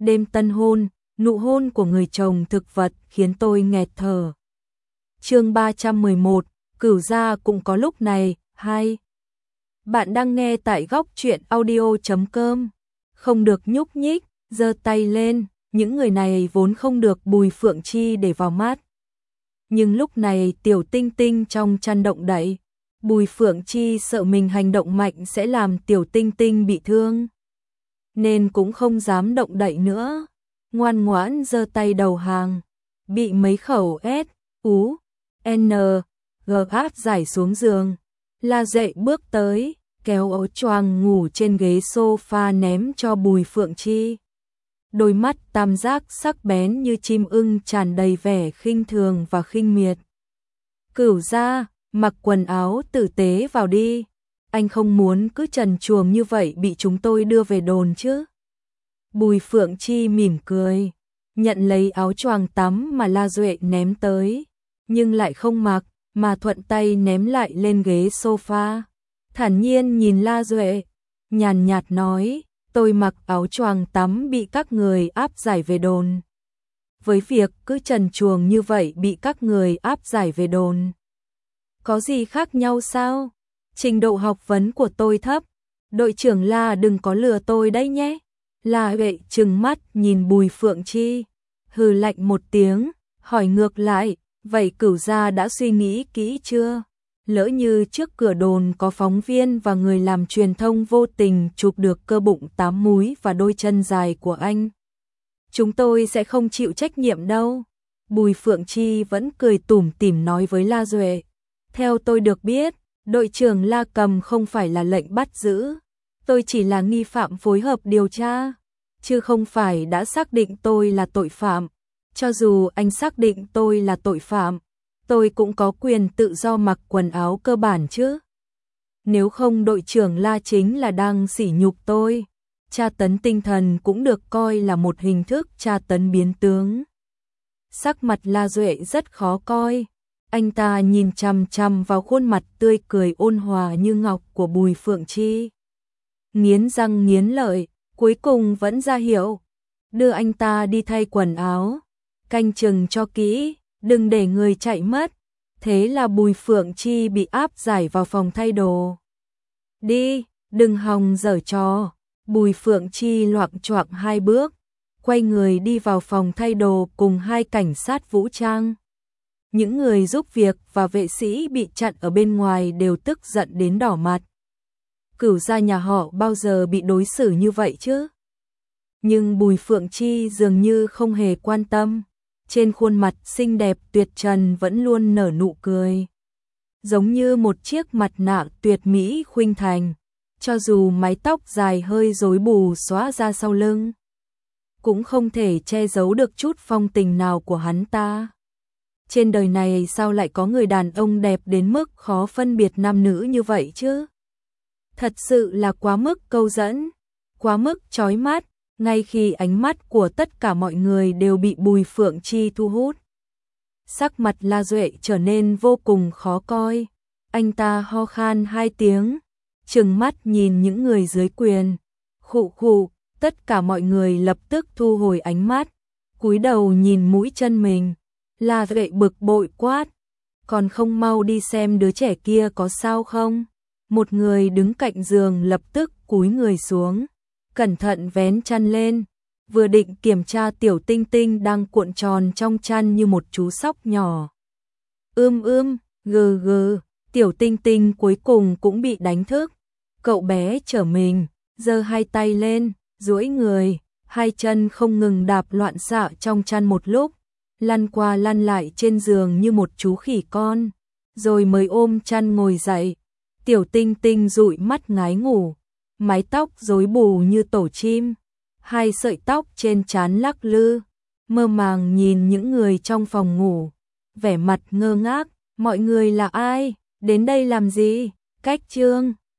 đêm tân hôn, nụ hôn của người chồng thực vật khiến tôi nghẹt thở. Chương 311, Cửu gia cũng có lúc này, 2. Bạn đang nghe tại góc truyện audio.com. Không được nhúc nhích, giơ tay lên, những người này vốn không được Bùi Phượng Chi để vào mắt. Nhưng lúc này Tiểu Tinh Tinh trong chăn động đậy, Bùi Phượng Chi sợ mình hành động mạnh sẽ làm Tiểu Tinh Tinh bị thương, nên cũng không dám động đậy nữa, ngoan ngoãn giơ tay đầu hàng, bị mấy khẩu S, U, N, G áp giải xuống giường. La Duệ bước tới, kéo áo choàng ngủ trên ghế sofa ném cho Bùi Phượng Chi. Đôi mắt tam giác sắc bén như chim ưng tràn đầy vẻ khinh thường và khinh miệt. Cửu gia, mặc quần áo tử tế vào đi. Anh không muốn cứ trần truồng như vậy bị chúng tôi đưa về đồn chứ. Bùi Phượng Chi mỉm cười, nhận lấy áo choàng tắm mà La Duệ ném tới, nhưng lại không mặc, mà thuận tay ném lại lên ghế sofa. Thản nhiên nhìn La Duệ, nhàn nhạt nói, tôi mặc áo choàng tắm bị các người áp giải về đồn. Với việc cứ trần truồng như vậy bị các người áp giải về đồn, có gì khác nhau sao? Trình độ học vấn của tôi thấp, đội trưởng La đừng có lừa tôi đấy nhé. La Duệ trừng mắt nhìn Bùi Phượng Chi, hừ lạnh một tiếng, hỏi ngược lại, vậy Cửu gia đã suy nghĩ kỹ chưa? Lỡ như trước cửa đồn có phóng viên và người làm truyền thông vô tình chụp được cơ bụng 8 múi và đôi chân dài của anh, chúng tôi sẽ không chịu trách nhiệm đâu. Bùi Phượng Chi vẫn cười tủm tỉm nói với La Duệ, theo tôi được biết, đội trưởng La cầm không phải là lệnh bắt giữ, tôi chỉ là nghi phạm phối hợp điều tra, chứ không phải đã xác định tôi là tội phạm. Cho dù anh xác định tôi là tội phạm, tôi cũng có quyền tự do mặc quần áo cơ bản chứ. Nếu không đội trưởng La chính là đang sỉ nhục tôi. Tra tấn tinh thần cũng được coi là một hình thức tra tấn biến tướng. Sắc mặt La Duệ rất khó coi. Anh ta nhìn chằm chằm vào khuôn mặt tươi cười ôn hòa như ngọc của Bùi Phượng Chi. Nghiến răng nghiến lợi, cuối cùng vẫn ra hiệu. Đưa anh ta đi thay quần áo. Canh chừng cho kỹ, đừng để người chạy mất. Thế là Bùi Phượng Chi bị áp giải vào phòng thay đồ. Đi, đừng hòng giở trò. Bùi Phượng Chi loạng choạng 2 bước, quay người đi vào phòng thay đồ cùng 2 cảnh sát vũ trang. Những người giúp việc và vệ sĩ bị chặn ở bên ngoài đều tức giận đến đỏ mặt. Cửu gia nhà họ bao giờ bị đối xử như vậy chứ? Nhưng Bùi Phượng Chi dường như không hề quan tâm. Trên khuôn mặt xinh đẹp tuyệt trần vẫn luôn nở nụ cười, giống như một chiếc mặt nạ tuyệt mỹ khuynh thành. Cho dù mái tóc dài hơi rối bù xõa ra sau lưng, cũng không thể che giấu được chút phong tình nào của hắn ta. Trên đời này sao lại có người đàn ông đẹp đến mức khó phân biệt nam nữ như vậy chứ? Thật sự là quá mức câu dẫn, quá mức chói mắt, ngay khi ánh mắt của tất cả mọi người đều bị Bùi Phượng Chi thu hút. Sắc mặt La Duệ trở nên vô cùng khó coi, anh ta ho khan 2 tiếng, trừng mắt nhìn những người dưới quyền. Khụ khụ, tất cả mọi người lập tức thu hồi ánh mắt, cúi đầu nhìn mũi chân mình. La Duệ bực bội quát, còn không mau đi xem đứa trẻ kia có sao không? Một người đứng cạnh giường lập tức cúi người xuống, cẩn thận vén chăn lên, vừa định kiểm tra Tiểu Tinh Tinh đang cuộn tròn trong chăn như một chú sóc nhỏ. Gừ gừ, Tiểu Tinh Tinh cuối cùng cũng bị đánh thức. Cậu bé trở mình, giơ 2 tay lên, duỗi người, 2 chân không ngừng đạp loạn xạ trong chăn một lúc, lăn qua lăn lại trên giường như một chú khỉ con, rồi mới ôm chăn ngồi dậy. Tiểu Tinh Tinh dụi mắt ngái ngủ, mái tóc rối bù như tổ chim, 2 sợi tóc trên trán lắc lư, mơ màng nhìn những người trong phòng ngủ, vẻ mặt ngơ ngác, mọi người là ai, đến đây làm gì? Cách chương